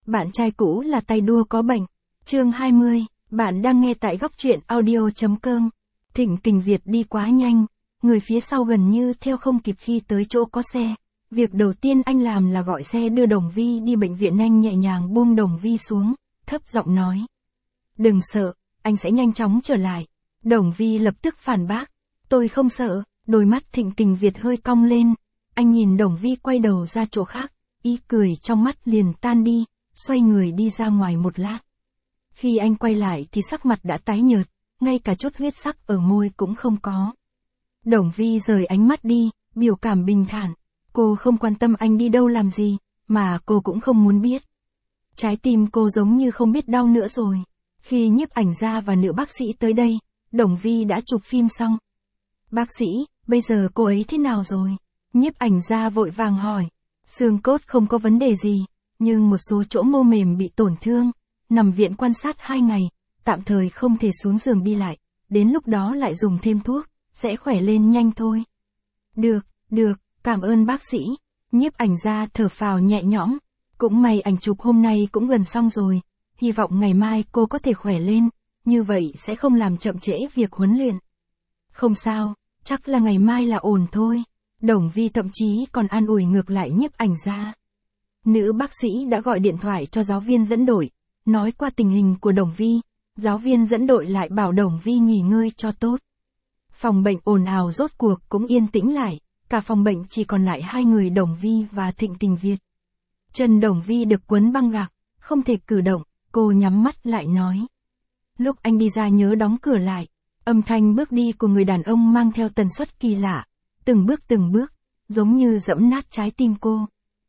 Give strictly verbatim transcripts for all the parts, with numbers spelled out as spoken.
Bạn trai cũ là tay đua có bệnh. Chương hai mươi, bạn đang nghe tại góc truyện audio.com. Thịnh Kình Việt đi quá nhanh, người phía sau gần như theo không kịp khi tới chỗ có xe. Việc đầu tiên anh làm là gọi xe đưa Đồng Vi đi bệnh viện. Anh nhẹ nhàng buông Đồng Vi xuống, thấp giọng nói. Đừng sợ, anh sẽ nhanh chóng trở lại. Đồng Vi lập tức phản bác. Tôi không sợ. Đôi mắt Thịnh Kình Việt hơi cong lên. Anh nhìn Đồng Vi quay đầu ra chỗ khác, ý cười trong mắt liền tan đi, xoay người đi ra ngoài một lát. Khi anh quay lại thì sắc mặt đã tái nhợt, ngay cả chút huyết sắc ở môi cũng không có. Đồng Vi rời ánh mắt đi, biểu cảm bình thản. Cô không quan tâm anh đi đâu làm gì, mà cô cũng không muốn biết. Trái tim cô giống như không biết đau nữa rồi. Khi nhiếp ảnh gia và nữ bác sĩ tới đây, Đồng Vi đã chụp phim xong. Bác sĩ, bây giờ cô ấy thế nào rồi? Nhiếp ảnh gia vội vàng hỏi. Xương cốt không có vấn đề gì, nhưng một số chỗ mô mềm bị tổn thương. Nằm viện quan sát hai ngày, tạm thời không thể xuống giường đi lại. Đến lúc đó lại dùng thêm thuốc, sẽ khỏe lên nhanh thôi. Được, được, cảm ơn bác sĩ. Nhiếp ảnh gia thở phào nhẹ nhõm. Cũng may ảnh chụp hôm nay cũng gần xong rồi. Hy vọng ngày mai cô có thể khỏe lên, như vậy sẽ không làm chậm trễ việc huấn luyện. Không sao, chắc là ngày mai là ổn thôi. Đồng Vi thậm chí còn an ủi ngược lại nhiếp ảnh gia. Nữ bác sĩ đã gọi điện thoại cho giáo viên dẫn đội, nói qua tình hình của Đồng Vi. Giáo viên dẫn đội lại bảo Đồng Vi nghỉ ngơi cho tốt. Phòng bệnh ồn ào rốt cuộc cũng yên tĩnh lại, cả phòng bệnh chỉ còn lại hai người Đồng Vi và Thịnh Kình Việt. Chân Đồng Vi được quấn băng gạc, không thể cử động, cô nhắm mắt lại nói. Lúc anh đi ra nhớ đóng cửa lại. Âm thanh bước đi của người đàn ông mang theo tần suất kỳ lạ, từng bước từng bước, giống như giẫm nát trái tim cô.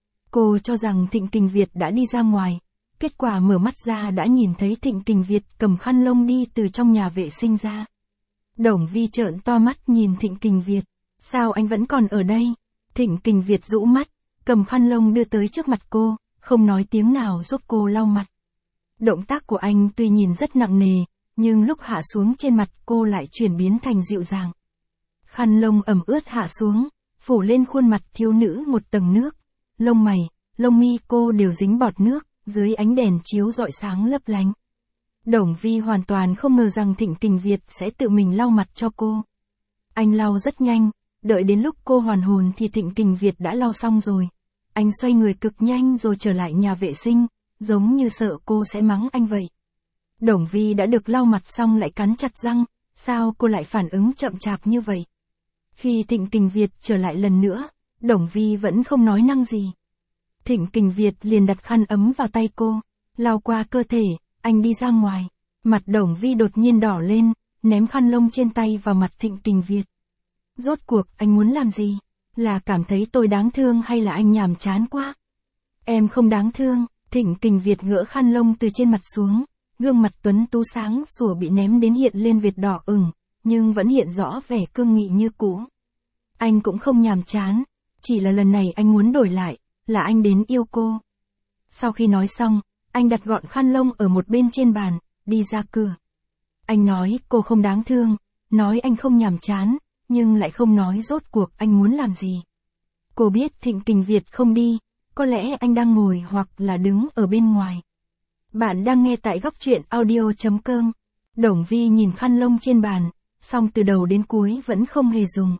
Cô cho rằng Thịnh Kình Việt đã đi ra ngoài, kết quả mở mắt ra đã nhìn thấy Thịnh Kình Việt cầm khăn lông đi từ trong nhà vệ sinh ra. Đồng Vi trợn to mắt nhìn Thịnh Kình Việt, sao anh vẫn còn ở đây? Thịnh Kình Việt rũ mắt, cầm khăn lông đưa tới trước mặt cô, không nói tiếng nào giúp cô lau mặt. Động tác của anh tuy nhìn rất nặng nề, nhưng lúc hạ xuống trên mặt cô lại chuyển biến thành dịu dàng. Khăn lông ẩm ướt hạ xuống, phủ lên khuôn mặt thiếu nữ một tầng nước. Lông mày, lông mi cô đều dính bọt nước, dưới ánh đèn chiếu rọi sáng lấp lánh. Đồng Vi hoàn toàn không ngờ rằng Thịnh Kình Việt sẽ tự mình lau mặt cho cô. Anh lau rất nhanh, đợi đến lúc cô hoàn hồn thì Thịnh Kình Việt đã lau xong rồi. Anh xoay người cực nhanh rồi trở lại nhà vệ sinh, giống như sợ cô sẽ mắng anh vậy. Đồng Vi đã được lau mặt xong lại cắn chặt răng, sao cô lại phản ứng chậm chạp như vậy? Khi Thịnh Kình Việt trở lại lần nữa, Đồng Vi vẫn không nói năng gì. Thịnh Kình Việt liền đặt khăn ấm vào tay cô, lau qua cơ thể, anh đi ra ngoài. Mặt Đồng Vi đột nhiên đỏ lên, ném khăn lông trên tay vào mặt Thịnh Kình Việt. Rốt cuộc anh muốn làm gì? Là cảm thấy tôi đáng thương hay là anh nhàm chán quá? Em không đáng thương. Thịnh Kình Việt gỡ khăn lông từ trên mặt xuống. Gương mặt tuấn tú sáng sủa bị ném đến hiện lên vệt đỏ ửng, nhưng vẫn hiện rõ vẻ cương nghị như cũ. Anh cũng không nhàm chán, chỉ là lần này anh muốn đổi lại, là anh đến yêu cô. Sau khi nói xong, anh đặt gọn khăn lông ở một bên trên bàn, đi ra cửa. Anh nói cô không đáng thương, nói anh không nhàm chán, nhưng lại không nói rốt cuộc anh muốn làm gì. Cô biết Thịnh Kình Việt không đi, có lẽ anh đang ngồi hoặc là đứng ở bên ngoài. Bạn đang nghe tại góc truyện audio.com. Đồng Vi nhìn khăn lông trên bàn, song từ đầu đến cuối vẫn không hề dùng.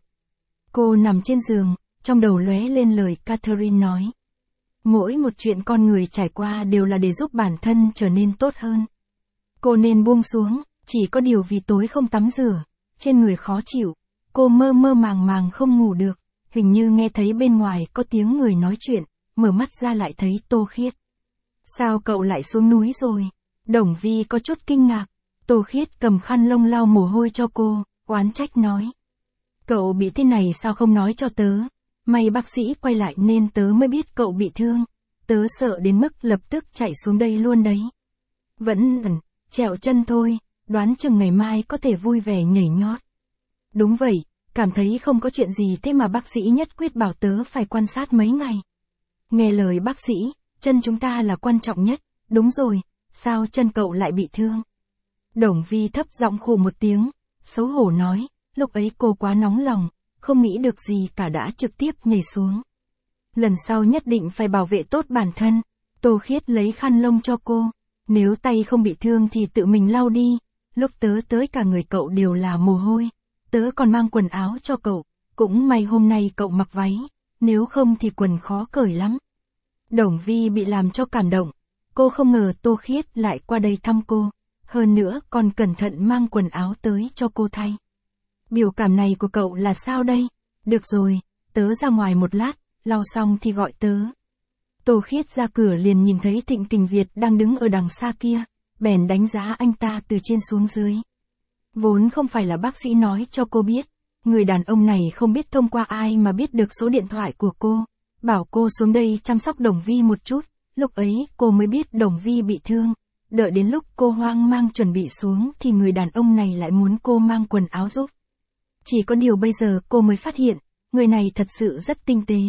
Cô nằm trên giường, trong đầu lóe lên lời Catherine nói. Mỗi một chuyện con người trải qua đều là để giúp bản thân trở nên tốt hơn. Cô nên buông xuống, chỉ có điều vì tối không tắm rửa, trên người khó chịu, cô mơ mơ màng màng không ngủ được, hình như nghe thấy bên ngoài có tiếng người nói chuyện, mở mắt ra lại thấy Tô Khiết. Sao cậu lại xuống núi rồi? Đồng Vi có chút kinh ngạc. Tô Khiết cầm khăn lông lau mồ hôi cho cô, oán trách nói. Cậu bị thế này sao không nói cho tớ? May bác sĩ quay lại nên tớ mới biết cậu bị thương. Tớ sợ đến mức lập tức chạy xuống đây luôn đấy. Vẫn ẩn, trẹo chân thôi, đoán chừng ngày mai có thể vui vẻ nhảy nhót. Đúng vậy, cảm thấy không có chuyện gì thế mà bác sĩ nhất quyết bảo tớ phải quan sát mấy ngày. Nghe lời bác sĩ, chân chúng ta là quan trọng nhất, đúng rồi, sao chân cậu lại bị thương? Đồng Vi thấp giọng khụ một tiếng, xấu hổ nói, lúc ấy cô quá nóng lòng, không nghĩ được gì cả đã trực tiếp nhảy xuống. Lần sau nhất định phải bảo vệ tốt bản thân. Tô Khiết lấy khăn lông cho cô. Nếu tay không bị thương thì tự mình lau đi. Lúc tớ tới cả người cậu đều là mồ hôi. Tớ còn mang quần áo cho cậu. Cũng may hôm nay cậu mặc váy. Nếu không thì quần khó cởi lắm. Đồng Vi bị làm cho cảm động. Cô không ngờ Tô Khiết lại qua đây thăm cô. Hơn nữa còn cẩn thận mang quần áo tới cho cô thay. Biểu cảm này của cậu là sao đây? Được rồi, tớ ra ngoài một lát, lau xong thì gọi tớ. Tô Khiết ra cửa liền nhìn thấy Thịnh Kình Việt đang đứng ở đằng xa kia, bèn đánh giá anh ta từ trên xuống dưới. Vốn không phải là bác sĩ nói cho cô biết, người đàn ông này không biết thông qua ai mà biết được số điện thoại của cô, bảo cô xuống đây chăm sóc Đồng Vi một chút, lúc ấy cô mới biết Đồng Vi bị thương. Đợi đến lúc cô hoang mang chuẩn bị xuống thì người đàn ông này lại muốn cô mang quần áo giúp. Chỉ có điều bây giờ cô mới phát hiện, người này thật sự rất tinh tế.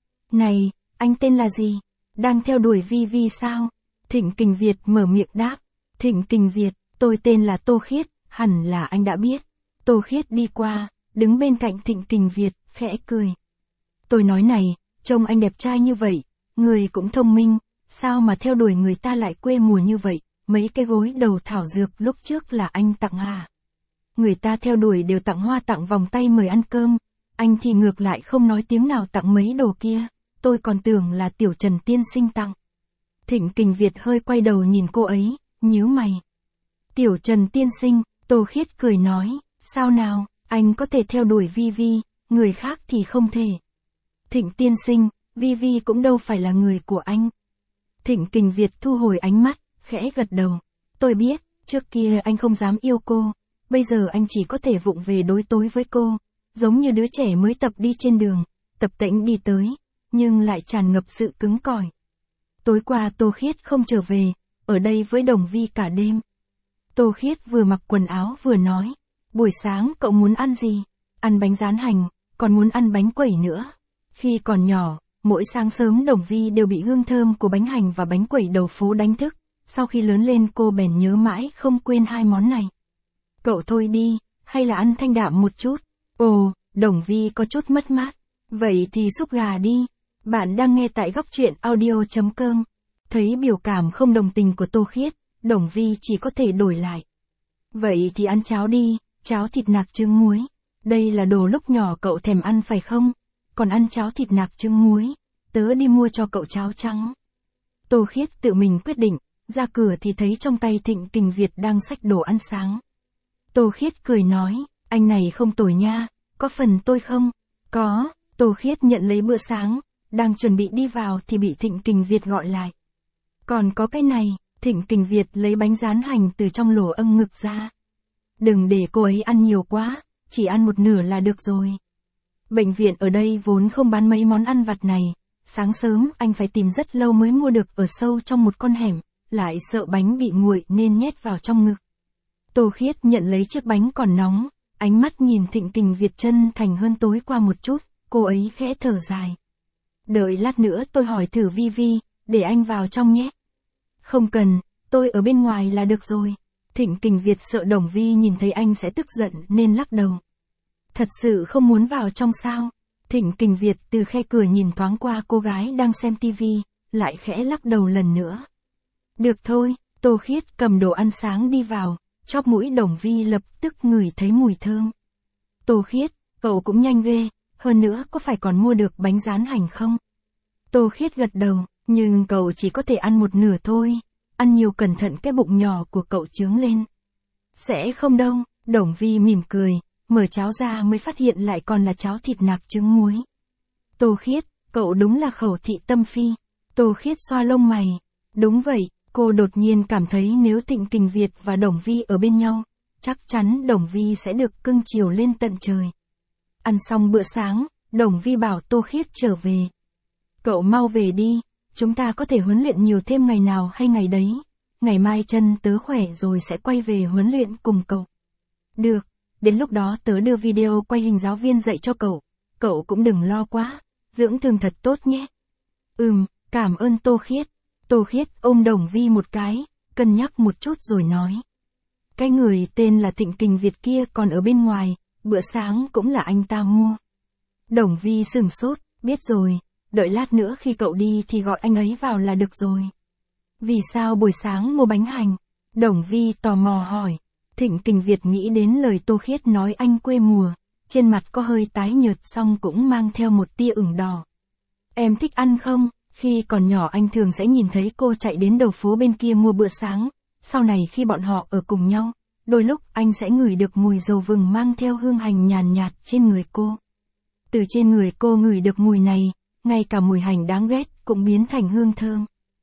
Này, anh tên là gì? Đang theo đuổi Vi Vi sao? Thịnh Kình Việt mở miệng đáp. Thịnh Kình Việt, tôi tên là Tô Khiết, hẳn là anh đã biết. Tô Khiết đi qua, đứng bên cạnh Thịnh Kình Việt, khẽ cười. Tôi nói này, trông anh đẹp trai như vậy, người cũng thông minh, sao mà theo đuổi người ta lại quê mùa như vậy? Mấy cái gối đầu thảo dược lúc trước là anh tặng à? Người ta theo đuổi đều tặng hoa tặng vòng tay mời ăn cơm, anh thì ngược lại không nói tiếng nào tặng mấy đồ kia, tôi còn tưởng là Tiểu Trần tiên sinh tặng. Thịnh Kình Việt hơi quay đầu nhìn cô ấy, nhíu mày. Tiểu Trần tiên sinh, Tô Khiết cười nói, sao nào, anh có thể theo đuổi Vi Vi, người khác thì không thể. Thịnh tiên sinh, Vi Vi cũng đâu phải là người của anh. Thịnh Kình Việt thu hồi ánh mắt, khẽ gật đầu. Tôi biết, trước kia anh không dám yêu cô, bây giờ anh chỉ có thể vụng về đối tối với cô, giống như đứa trẻ mới tập đi trên đường, tập tễnh đi tới, nhưng lại tràn ngập sự cứng cỏi. Tối qua Tô Khiết không trở về, ở đây với Đồng Vi cả đêm. Tô Khiết vừa mặc quần áo vừa nói, buổi sáng cậu muốn ăn gì? Ăn bánh rán hành, còn muốn ăn bánh quẩy nữa. Khi còn nhỏ, mỗi sáng sớm Đồng Vi đều bị hương thơm của bánh hành và bánh quẩy đầu phố đánh thức, sau khi lớn lên cô bèn nhớ mãi không quên hai món này. Cậu thôi đi, hay là ăn thanh đạm một chút? Ồ, Đồng Vi có chút mất mát. Vậy thì súp gà đi. Bạn đang nghe tại góc truyện audio chấm com. Thấy biểu cảm không đồng tình của Tô Khiết, Đồng Vi chỉ có thể đổi lại. Vậy thì ăn cháo đi, cháo thịt nạc trứng muối. Đây là đồ lúc nhỏ cậu thèm ăn phải không? Còn ăn cháo thịt nạc trứng muối, tớ đi mua cho cậu cháo trắng. Tô Khiết tự mình quyết định, ra cửa thì thấy trong tay Thịnh Kình Việt đang xách đồ ăn sáng. Tô Khiết cười nói, anh này không tồi nha, có phần tôi không? Có, Tô Khiết nhận lấy bữa sáng, đang chuẩn bị đi vào thì bị Thịnh Kình Việt gọi lại. Còn có cái này, Thịnh Kình Việt lấy bánh rán hành từ trong lỗ âng ngực ra. Đừng để cô ấy ăn nhiều quá, chỉ ăn một nửa là được rồi. Bệnh viện ở đây vốn không bán mấy món ăn vặt này, sáng sớm anh phải tìm rất lâu mới mua được ở sâu trong một con hẻm, lại sợ bánh bị nguội nên nhét vào trong ngực. Tô Khiết nhận lấy chiếc bánh còn nóng, ánh mắt nhìn Thịnh Kình Việt chân thành hơn tối qua một chút, cô ấy khẽ thở dài. Đợi lát nữa tôi hỏi thử Vi Vi, để anh vào trong nhé. Không cần, tôi ở bên ngoài là được rồi. Thịnh Kình Việt sợ Đồng Vi nhìn thấy anh sẽ tức giận nên lắc đầu. Thật sự không muốn vào trong sao? Thịnh Kình Việt từ khe cửa nhìn thoáng qua cô gái đang xem tivi, lại khẽ lắc đầu lần nữa. Được thôi, Tô Khiết cầm đồ ăn sáng đi vào, chóp mũi Đồng Vi lập tức ngửi thấy mùi thơm. Tô Khiết, cậu cũng nhanh ghê, hơn nữa có phải còn mua được bánh rán hành không? Tô Khiết gật đầu, nhưng cậu chỉ có thể ăn một nửa thôi, ăn nhiều cẩn thận cái bụng nhỏ của cậu chướng lên. Sẽ không đâu, Đồng Vi mỉm cười, mở cháo ra mới phát hiện lại còn là cháo thịt nạc trứng muối. Tô Khiết, cậu đúng là khẩu thị tâm phi. Tô Khiết xoa lông mày. Đúng vậy, cô đột nhiên cảm thấy nếu Thịnh Kình Việt và Đồng Vi ở bên nhau, chắc chắn Đồng Vi sẽ được cưng chiều lên tận trời. Ăn xong bữa sáng, Đồng Vi bảo Tô Khiết trở về. Cậu mau về đi, chúng ta có thể huấn luyện nhiều thêm ngày nào hay ngày đấy. Ngày mai chân tớ khỏe rồi sẽ quay về huấn luyện cùng cậu. Được, đến lúc đó tớ đưa video quay hình giáo viên dạy cho cậu. Cậu cũng đừng lo quá, dưỡng thương thật tốt nhé. Ừm, cảm ơn Tô Khiết. Tô Khiết ôm Đồng Vi một cái, cân nhắc một chút rồi nói. Cái người tên là Thịnh Kình Việt kia còn ở bên ngoài, bữa sáng cũng là anh ta mua. Đồng Vi sửng sốt, biết rồi, đợi lát nữa khi cậu đi thì gọi anh ấy vào là được rồi. Vì sao buổi sáng mua bánh hành? Đồng Vi tò mò hỏi. Thịnh Kình Việt nghĩ đến lời Tô Khiết nói anh quê mùa, trên mặt có hơi tái nhợt song cũng mang theo một tia ửng đỏ. Em thích ăn không? Khi còn nhỏ anh thường sẽ nhìn thấy cô chạy đến đầu phố bên kia mua bữa sáng, sau này khi bọn họ ở cùng nhau, đôi lúc anh sẽ ngửi được mùi dầu vừng mang theo hương hành nhàn nhạt trên người cô. Từ trên người cô ngửi được mùi này, ngay cả mùi hành đáng ghét cũng biến thành hương thơm.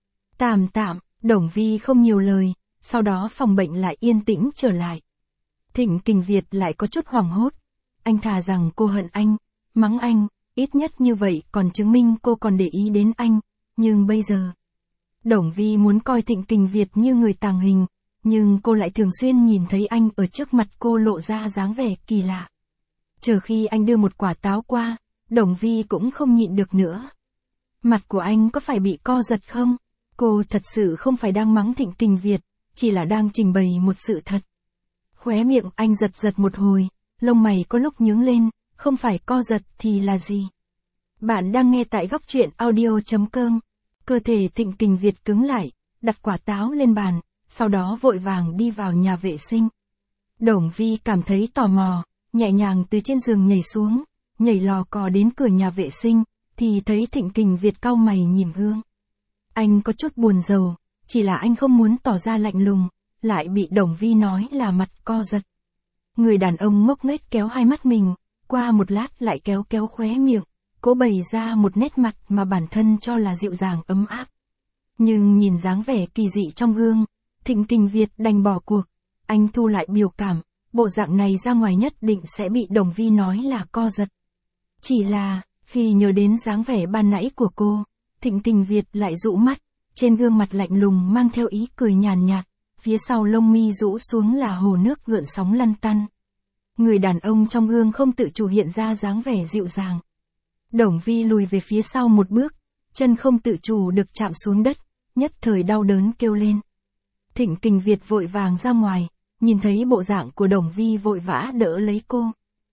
Tạm tạm, Đồng Vi không nhiều lời, sau đó phòng bệnh lại yên tĩnh trở lại. Thịnh Kình Việt lại có chút hoảng hốt. Anh thà rằng cô hận anh, mắng anh, ít nhất như vậy còn chứng minh cô còn để ý đến anh, nhưng bây giờ... Đồng Vi muốn coi Thịnh Kình Việt như người tàng hình, nhưng cô lại thường xuyên nhìn thấy anh ở trước mặt cô lộ ra dáng vẻ kỳ lạ. Chờ khi anh đưa một quả táo qua, Đồng Vi cũng không nhịn được nữa. Mặt của anh có phải bị co giật không? Cô thật sự không phải đang mắng Thịnh Kình Việt, chỉ là đang trình bày một sự thật. Khóe miệng anh giật giật một hồi, lông mày có lúc nhướng lên, không phải co giật thì là gì? Bạn đang nghe tại góc truyện audio chấm com. Cơ thể Thịnh Kình Việt cứng lại, đặt quả táo lên bàn, sau đó vội vàng đi vào nhà vệ sinh. Đồng Vi cảm thấy tò mò, nhẹ nhàng từ trên giường nhảy xuống, nhảy lò cò đến cửa nhà vệ sinh, thì thấy Thịnh Kình Việt cau mày nhìn gương. Anh có chút buồn rầu, chỉ là anh không muốn tỏ ra lạnh lùng, lại bị Đồng Vi nói là mặt co giật. Người đàn ông ngốc nghếch kéo hai mắt mình, qua một lát lại kéo kéo khóe miệng, cố bày ra một nét mặt mà bản thân cho là dịu dàng ấm áp. Nhưng nhìn dáng vẻ kỳ dị trong gương, Thịnh Kình Việt đành bỏ cuộc, anh thu lại biểu cảm, bộ dạng này ra ngoài nhất định sẽ bị Đồng Vi nói là co giật. Chỉ là, khi nhớ đến dáng vẻ ban nãy của cô, Thịnh Kình Việt lại dụ mắt, trên gương mặt lạnh lùng mang theo ý cười nhàn nhạt, phía sau lông mi rũ xuống là hồ nước gợn sóng lăn tăn. Người đàn ông trong gương không tự chủ hiện ra dáng vẻ dịu dàng. Đồng Vi lùi về phía sau một bước, chân không tự chủ được chạm xuống đất, nhất thời đau đớn kêu lên. Thịnh Kình Việt vội vàng ra ngoài, nhìn thấy bộ dạng của Đồng Vi vội vã đỡ lấy cô.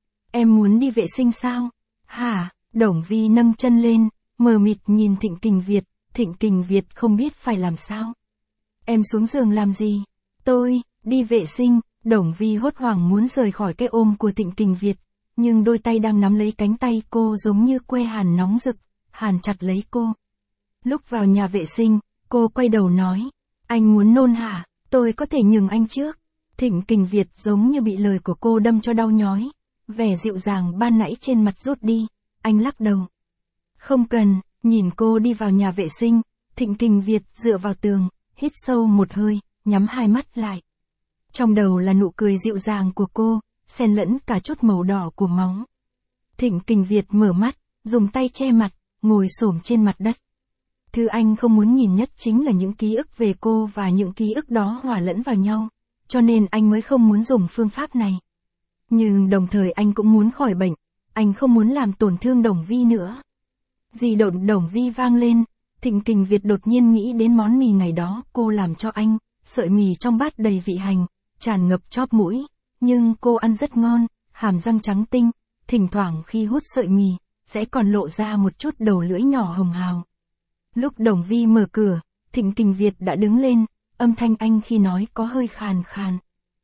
Em muốn đi vệ sinh sao? Hả? Đồng Vi nâng chân lên, mờ mịt nhìn Thịnh Kình Việt, Thịnh Kình Việt không biết phải làm sao. Em xuống giường làm gì? Tôi, đi vệ sinh. Đồng Vi hốt hoảng muốn rời khỏi cái ôm của Thịnh Kình Việt, nhưng đôi tay đang nắm lấy cánh tay cô giống như que hàn nóng rực, hàn chặt lấy cô. Lúc vào nhà vệ sinh, cô quay đầu nói, anh muốn nôn hả? Tôi có thể nhường anh trước. Thịnh Kình Việt giống như bị lời của cô đâm cho đau nhói, vẻ dịu dàng ban nãy trên mặt rút đi, anh lắc đầu. Không cần. Nhìn cô đi vào nhà vệ sinh, Thịnh Kình Việt dựa vào tường, hít sâu một hơi, nhắm hai mắt lại. Trong đầu là nụ cười dịu dàng của cô, xen lẫn cả chút màu đỏ của máu. Thịnh Kình Việt mở mắt, dùng tay che mặt, ngồi xổm trên mặt đất. Thứ anh không muốn nhìn nhất chính là những ký ức về cô và những ký ức đó hòa lẫn vào nhau, cho nên anh mới không muốn dùng phương pháp này. Nhưng đồng thời anh cũng muốn khỏi bệnh, anh không muốn làm tổn thương Đồng Vi nữa. Di động Đồng Vi vang lên, Thịnh Kình Việt đột nhiên nghĩ đến món mì ngày đó cô làm cho anh, sợi mì trong bát đầy vị hành, tràn ngập chóp mũi, nhưng cô ăn rất ngon, hàm răng trắng tinh, thỉnh thoảng khi hút sợi mì, sẽ còn lộ ra một chút đầu lưỡi nhỏ hồng hào. Lúc Đồng Vi mở cửa, Thịnh Kình Việt đã đứng lên, âm thanh anh khi nói có hơi khàn khàn.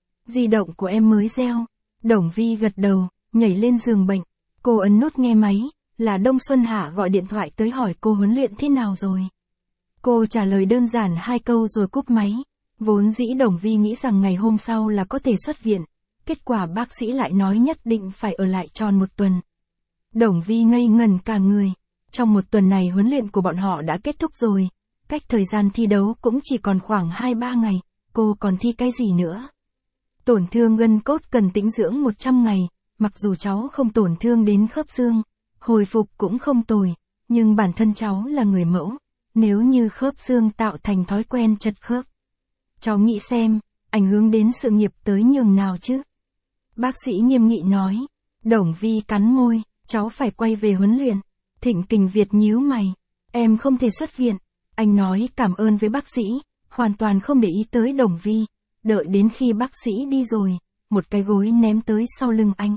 Di động của em mới reo. Đồng Vi gật đầu, nhảy lên giường bệnh, cô ấn nút nghe máy. Là Đông Xuân Hạ gọi điện thoại tới hỏi cô huấn luyện thế nào rồi. Cô trả lời đơn giản hai câu rồi cúp máy. Vốn dĩ Đồng Vi nghĩ rằng ngày hôm sau là có thể xuất viện. Kết quả bác sĩ lại nói nhất định phải ở lại tròn một tuần. Đồng Vi ngây ngẩn cả người. Trong một tuần này huấn luyện của bọn họ đã kết thúc rồi. Cách thời gian thi đấu cũng chỉ còn khoảng hai ba ngày. Cô còn thi cái gì nữa? Tổn thương gân cốt cần tĩnh dưỡng một trăm ngày. Mặc dù cháu không tổn thương đến khớp xương, hồi phục cũng không tồi, nhưng bản thân cháu là người mẫu, nếu như khớp xương tạo thành thói quen chật khớp. Cháu nghĩ xem, ảnh hưởng đến sự nghiệp tới nhường nào chứ? Bác sĩ nghiêm nghị nói. Đồng Vi cắn môi, cháu phải quay về huấn luyện. Thịnh Kình Việt nhíu mày, em không thể xuất viện. Anh nói cảm ơn với bác sĩ, hoàn toàn không để ý tới Đồng Vi, đợi đến khi bác sĩ đi rồi, một cái gối ném tới sau lưng anh.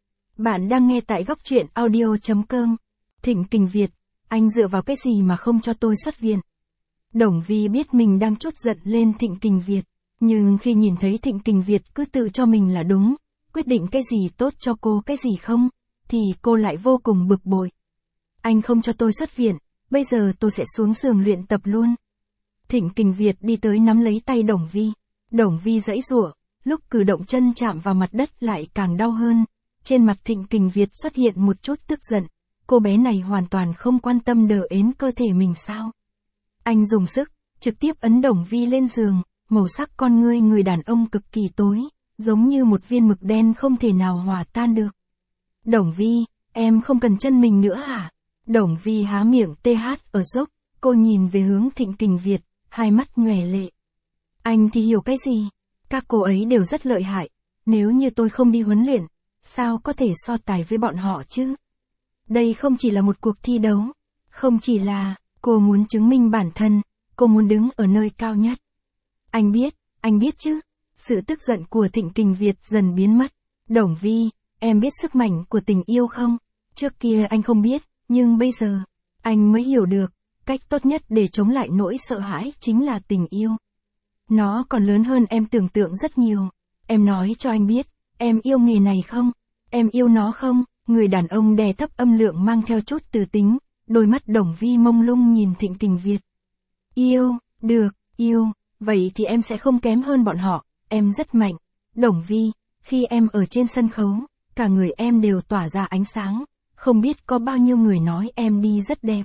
Bạn đang nghe tại góc truyện audio chấm com. Thịnh Kình Việt, anh dựa vào cái gì mà không cho tôi xuất viện? Đồng Vi biết mình đang trút giận lên Thịnh Kình Việt, nhưng khi nhìn thấy Thịnh Kình Việt cứ tự cho mình là đúng, quyết định cái gì tốt cho cô cái gì không, thì cô lại vô cùng bực bội. Anh không cho tôi xuất viện, bây giờ tôi sẽ xuống giường luyện tập luôn. Thịnh Kình Việt đi tới nắm lấy tay Đồng Vi. Đồng Vi giãy giụa, lúc cử động chân chạm vào mặt đất lại càng đau hơn. Trên mặt Thịnh Kình Việt xuất hiện một chút tức giận. Cô bé này hoàn toàn không quan tâm đờ ến cơ thể mình sao. Anh dùng sức, trực tiếp ấn Đồng Vi lên giường, màu sắc con ngươi người đàn ông cực kỳ tối, giống như một viên mực đen không thể nào hòa tan được. Đồng Vi, em không cần chân mình nữa hả? Đồng Vi há miệng tê hát ở dốc, cô nhìn về hướng Thịnh Kình Việt, hai mắt nhòe lệ. Anh thì hiểu cái gì? Các cô ấy đều rất lợi hại, nếu như tôi không đi huấn luyện, sao có thể so tài với bọn họ chứ? Đây không chỉ là một cuộc thi đấu, không chỉ là, cô muốn chứng minh bản thân, cô muốn đứng ở nơi cao nhất. Anh biết, anh biết chứ? Sự tức giận của Thịnh Kình Việt dần biến mất. Đồng Vi, em biết sức mạnh của tình yêu không? Trước kia anh không biết, nhưng bây giờ, anh mới hiểu được, cách tốt nhất để chống lại nỗi sợ hãi chính là tình yêu. Nó còn lớn hơn em tưởng tượng rất nhiều. Em nói cho anh biết, em yêu nghề này không? Em yêu nó không? Người đàn ông đè thấp âm lượng mang theo chút từ tính, đôi mắt Đồng Vi mông lung nhìn Thịnh Kình Việt. Yêu, được, yêu, vậy thì em sẽ không kém hơn bọn họ, em rất mạnh. Đồng Vi, khi em ở trên sân khấu, cả người em đều tỏa ra ánh sáng, không biết có bao nhiêu người nói em đi rất đẹp.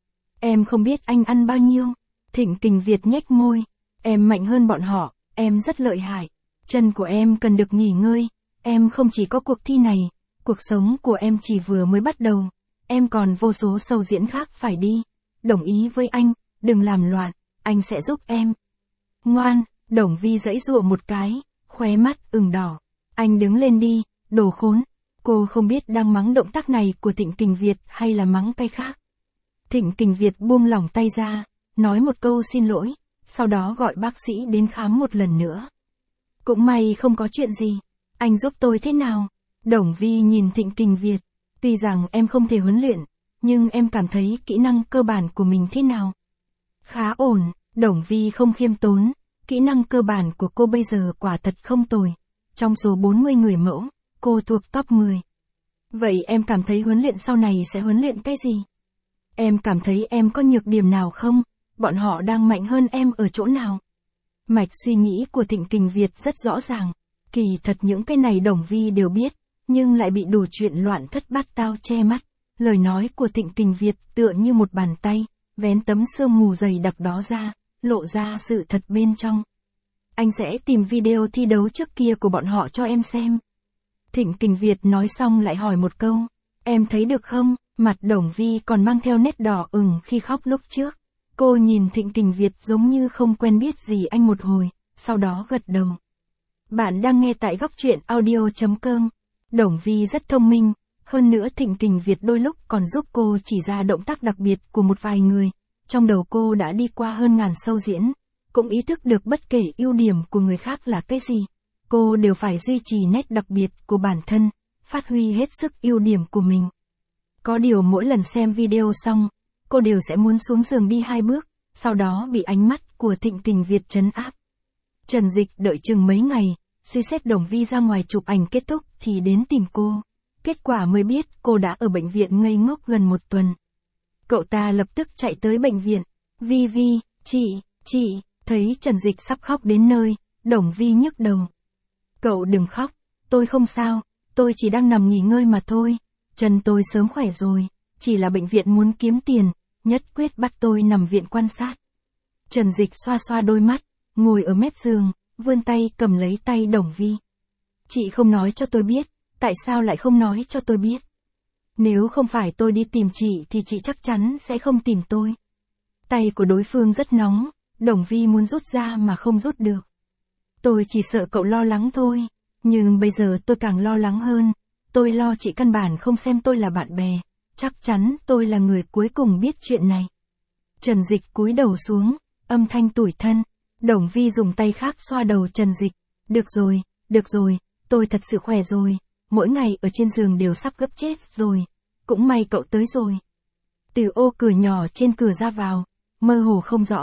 Em không biết anh ăn bao nhiêu. Thịnh Kình Việt nhếch môi. Em mạnh hơn bọn họ, em rất lợi hại. Chân của em cần được nghỉ ngơi. Em không chỉ có cuộc thi này, cuộc sống của em chỉ vừa mới bắt đầu. Em còn vô số show diễn khác phải đi. Đồng ý với anh, đừng làm loạn, anh sẽ giúp em. Ngoan, Đồng Vi giãy giụa một cái, khóe mắt ửng đỏ. Anh đứng lên đi, đồ khốn. Cô không biết đang mắng động tác này của Thịnh Kình Việt hay là mắng cái khác. Thịnh Kình Việt buông lỏng tay ra, nói một câu xin lỗi, sau đó gọi bác sĩ đến khám một lần nữa. Cũng may không có chuyện gì, anh giúp tôi thế nào? Đồng Vi nhìn Thịnh Kình Việt, tuy rằng em không thể huấn luyện, nhưng em cảm thấy kỹ năng cơ bản của mình thế nào? Khá ổn, Đồng Vi không khiêm tốn, kỹ năng cơ bản của cô bây giờ quả thật không tồi. Trong số bốn mươi người mẫu, cô thuộc top mười. Vậy em cảm thấy huấn luyện sau này sẽ huấn luyện cái gì? Em cảm thấy em có nhược điểm nào không? Bọn họ đang mạnh hơn em ở chỗ nào? Mạch suy nghĩ của Thịnh Kình Việt rất rõ ràng. Kỳ thật những cái này Đồng Vi đều biết, nhưng lại bị đủ chuyện loạn thất bát tao che mắt. Lời nói của Thịnh Kình Việt tựa như một bàn tay, vén tấm sương mù dày đặc đó ra, lộ ra sự thật bên trong. Anh sẽ tìm video thi đấu trước kia của bọn họ cho em xem. Thịnh Kình Việt nói xong lại hỏi một câu. Em thấy được không? Mặt Đồng Vi còn mang theo nét đỏ ửng khi khóc lúc trước. Cô nhìn Thịnh Kình Việt giống như không quen biết gì anh một hồi, sau đó gật đầu. Bạn đang nghe tại góc truyện audio chấm com. Đồng Vi rất thông minh, hơn nữa Thịnh Kình Việt đôi lúc còn giúp cô chỉ ra động tác đặc biệt của một vài người. Trong đầu cô đã đi qua hơn ngàn show diễn, cũng ý thức được bất kể ưu điểm của người khác là cái gì, cô đều phải duy trì nét đặc biệt của bản thân, phát huy hết sức ưu điểm của mình. Có điều mỗi lần xem video xong, cô đều sẽ muốn xuống giường đi hai bước, sau đó bị ánh mắt của Thịnh Kình Việt trấn áp. Trần Dịch đợi chừng mấy ngày, suy xét Đồng Vi ra ngoài chụp ảnh kết thúc thì đến tìm cô. Kết quả mới biết cô đã ở bệnh viện ngây ngốc gần một tuần. Cậu ta lập tức chạy tới bệnh viện. Vi Vi, chị, chị, thấy Trần Dịch sắp khóc đến nơi, Đồng Vi nhức đầu. Cậu đừng khóc, tôi không sao, tôi chỉ đang nằm nghỉ ngơi mà thôi. Chân tôi sớm khỏe rồi, chỉ là bệnh viện muốn kiếm tiền, nhất quyết bắt tôi nằm viện quan sát. Trần Dịch xoa xoa đôi mắt, ngồi ở mép giường, vươn tay cầm lấy tay Đồng Vi. Chị không nói cho tôi biết, tại sao lại không nói cho tôi biết? Nếu không phải tôi đi tìm chị thì chị chắc chắn sẽ không tìm tôi. Tay của đối phương rất nóng, Đồng Vi muốn rút ra mà không rút được. Tôi chỉ sợ cậu lo lắng thôi, nhưng bây giờ tôi càng lo lắng hơn. Tôi lo chị căn bản không xem tôi là bạn bè, chắc chắn tôi là người cuối cùng biết chuyện này. Trần Dịch cúi đầu xuống, âm thanh tủi thân. Đồng Vi dùng tay khác xoa đầu Trần Dịch. Được rồi, được rồi, tôi thật sự khỏe rồi, mỗi ngày ở trên giường đều sắp gấp chết rồi, cũng may cậu tới rồi. Từ ô cửa nhỏ trên cửa ra vào, mơ hồ không rõ,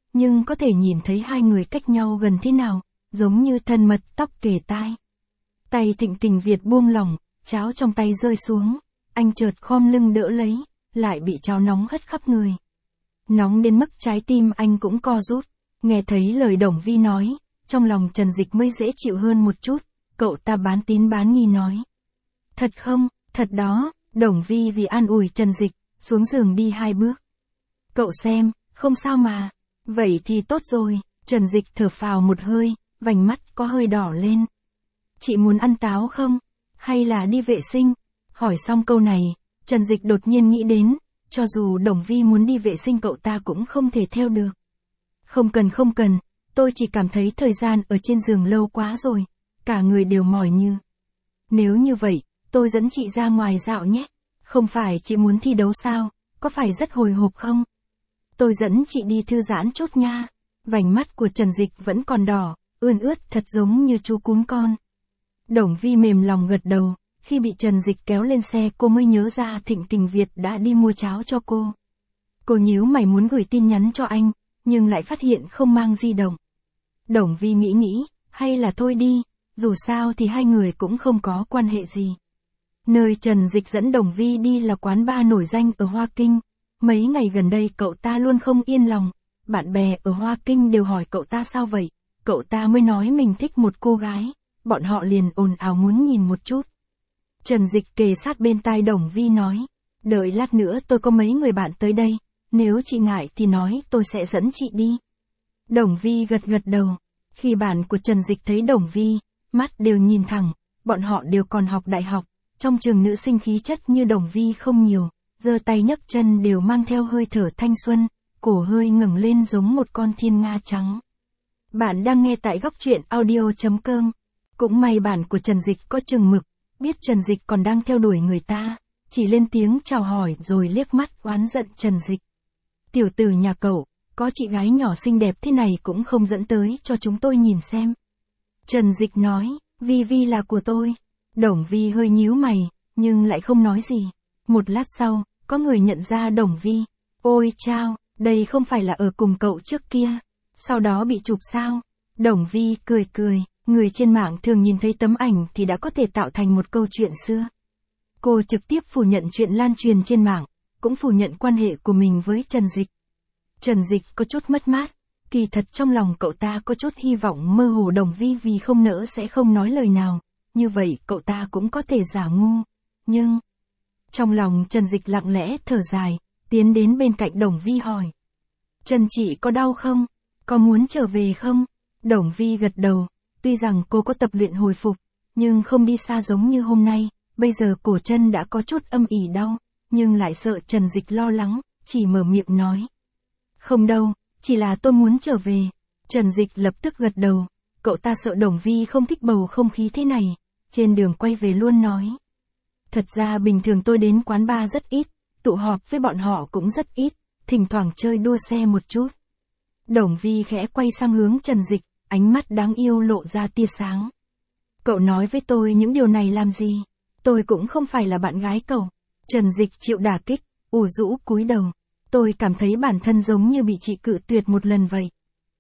nhưng có thể nhìn thấy hai người cách nhau gần thế nào, giống như thân mật tóc kề tai. Tay Thịnh Tình Việt buông lỏng, cháo trong tay rơi xuống, anh chợt khom lưng đỡ lấy, lại bị cháo nóng hất khắp người. Nóng đến mức trái tim anh cũng co rút, nghe thấy lời Đồng Vi nói, trong lòng Trần Dịch mới dễ chịu hơn một chút, cậu ta bán tín bán nghi nói. Thật không, thật đó, Đồng Vi vì an ủi Trần Dịch, xuống giường đi hai bước. Cậu xem, không sao mà, vậy thì tốt rồi, Trần Dịch thở phào một hơi, vành mắt có hơi đỏ lên. Chị muốn ăn táo không? Hay là đi vệ sinh? Hỏi xong câu này, Trần Dịch đột nhiên nghĩ đến, cho dù Đồng Vi muốn đi vệ sinh cậu ta cũng không thể theo được. Không cần không cần, tôi chỉ cảm thấy thời gian ở trên giường lâu quá rồi, cả người đều mỏi như. Nếu như vậy, tôi dẫn chị ra ngoài dạo nhé. Không phải chị muốn thi đấu sao, có phải rất hồi hộp không? Tôi dẫn chị đi thư giãn chút nha. Vành mắt của Trần Dịch vẫn còn đỏ, ươn ướt thật giống như chú cún con. Đồng Vi mềm lòng gật đầu, khi bị Trần Dịch kéo lên xe cô mới nhớ ra Thịnh Tình Việt đã đi mua cháo cho cô. Cô nhíu mày muốn gửi tin nhắn cho anh, nhưng lại phát hiện không mang di động. Đồng Vi nghĩ nghĩ, hay là thôi đi, dù sao thì hai người cũng không có quan hệ gì. Nơi Trần Dịch dẫn Đồng Vi đi là quán bar nổi danh ở Hoa Kinh. Mấy ngày gần đây cậu ta luôn không yên lòng, bạn bè ở Hoa Kinh đều hỏi cậu ta sao vậy, cậu ta mới nói mình thích một cô gái, bọn họ liền ồn ào muốn nhìn một chút. Trần Dịch kề sát bên tai Đồng Vi nói, đợi lát nữa tôi có mấy người bạn tới đây, nếu chị ngại thì nói tôi sẽ dẫn chị đi. Đồng Vi gật gật đầu, khi bạn của Trần Dịch thấy Đồng Vi, mắt đều nhìn thẳng, bọn họ đều còn học đại học, trong trường nữ sinh khí chất như Đồng Vi không nhiều, giơ tay nhấc chân đều mang theo hơi thở thanh xuân, cổ hơi ngẩng lên giống một con thiên nga trắng. Bạn đang nghe tại góc truyện audio chấm com. Cũng may bạn của Trần Dịch có chừng mực, biết Trần Dịch còn đang theo đuổi người ta, chỉ lên tiếng chào hỏi rồi liếc mắt oán giận Trần Dịch. Tiểu tử nhà cậu, có chị gái nhỏ xinh đẹp thế này cũng không dẫn tới cho chúng tôi nhìn xem. Trần Dịch nói, Vi Vi là của tôi. Đồng Vi hơi nhíu mày, nhưng lại không nói gì. Một lát sau, có người nhận ra Đồng Vi. Ôi chao, đây không phải là ở cùng cậu trước kia. Sau đó bị chụp sao? Đồng Vi cười cười, người trên mạng thường nhìn thấy tấm ảnh thì đã có thể tạo thành một câu chuyện xưa. Cô trực tiếp phủ nhận chuyện lan truyền trên mạng, cũng phủ nhận quan hệ của mình với Trần Dịch. Trần Dịch có chút mất mát, kỳ thật trong lòng cậu ta có chút hy vọng mơ hồ Đồng Vi vì không nỡ sẽ không nói lời nào, như vậy cậu ta cũng có thể giả ngu, nhưng... Trong lòng Trần Dịch lặng lẽ thở dài, tiến đến bên cạnh Đồng Vi hỏi. Trần chị có đau không? Có muốn trở về không? Đồng Vi gật đầu, tuy rằng cô có tập luyện hồi phục, nhưng không đi xa giống như hôm nay, bây giờ cổ chân đã có chút âm ỉ đau, nhưng lại sợ Trần Dịch lo lắng, chỉ mở miệng nói. Không đâu, chỉ là tôi muốn trở về. Trần Dịch lập tức gật đầu, cậu ta sợ Đồng Vi không thích bầu không khí thế này, trên đường quay về luôn nói. Thật ra bình thường tôi đến quán bar rất ít, tụ họp với bọn họ cũng rất ít, thỉnh thoảng chơi đua xe một chút. Đồng Vi khẽ quay sang hướng Trần Dịch, ánh mắt đáng yêu lộ ra tia sáng. Cậu nói với tôi những điều này làm gì? Tôi cũng không phải là bạn gái cậu. Trần Dịch chịu đả kích, ủ rũ cúi đầu. Tôi cảm thấy bản thân giống như bị chị cự tuyệt một lần vậy.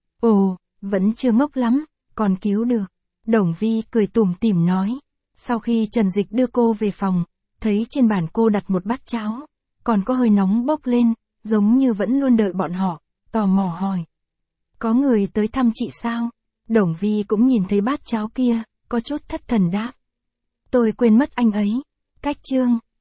Ồ, vẫn chưa ngốc lắm, còn cứu được. Đồng Vi cười tủm tỉm nói. Sau khi Trần Dịch đưa cô về phòng, thấy trên bàn cô đặt một bát cháo, còn có hơi nóng bốc lên, giống như vẫn luôn đợi bọn họ, tò mò hỏi. Có người tới thăm chị sao? Đồng Vi cũng nhìn thấy bát cháo kia, có chút thất thần đáp. Tôi quên mất anh ấy. Cách chương.